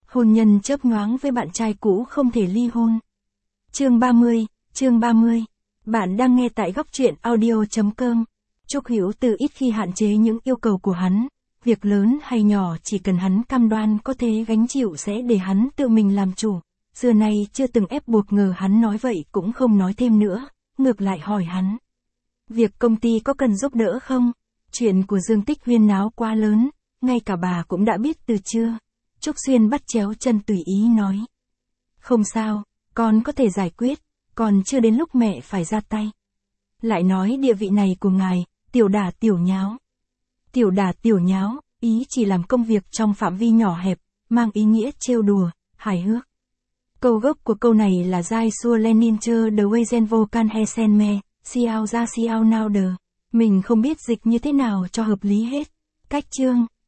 Hôn nhân chớp nhoáng với bạn trai cũ không thể ly hôn. Chương 30. Bạn đang nghe tại góc truyện audio.com. Trúc Hữu Từ ít khi hạn chế những yêu cầu của hắn. Việc lớn hay nhỏ chỉ cần hắn cam đoan có thể gánh chịu sẽ để hắn tự mình làm chủ. Xưa nay chưa từng ép buộc, ngờ hắn nói vậy cũng không nói thêm nữa, ngược lại hỏi hắn. Việc công ty có cần giúp đỡ không? Chuyện của Dương Tích huyên náo quá lớn, ngay cả bà cũng đã biết từ trưa. Trúc Xuyên bắt chéo chân tùy ý nói. Không sao, con có thể giải quyết, còn chưa đến lúc mẹ phải ra tay. Lại nói địa vị này của ngài, tiểu đả tiểu nháo. Tiểu đả tiểu nháo, ý chỉ làm công việc trong phạm vi nhỏ hẹp, mang ý nghĩa trêu đùa, hài hước. Câu gốc của câu này là Giai Xua Lenin Chơ de Wezen Vokan Hesen Me, Xiao Ra Xiao Nào Đờ. Mình không biết dịch như thế nào cho hợp lý hết. Cách chương.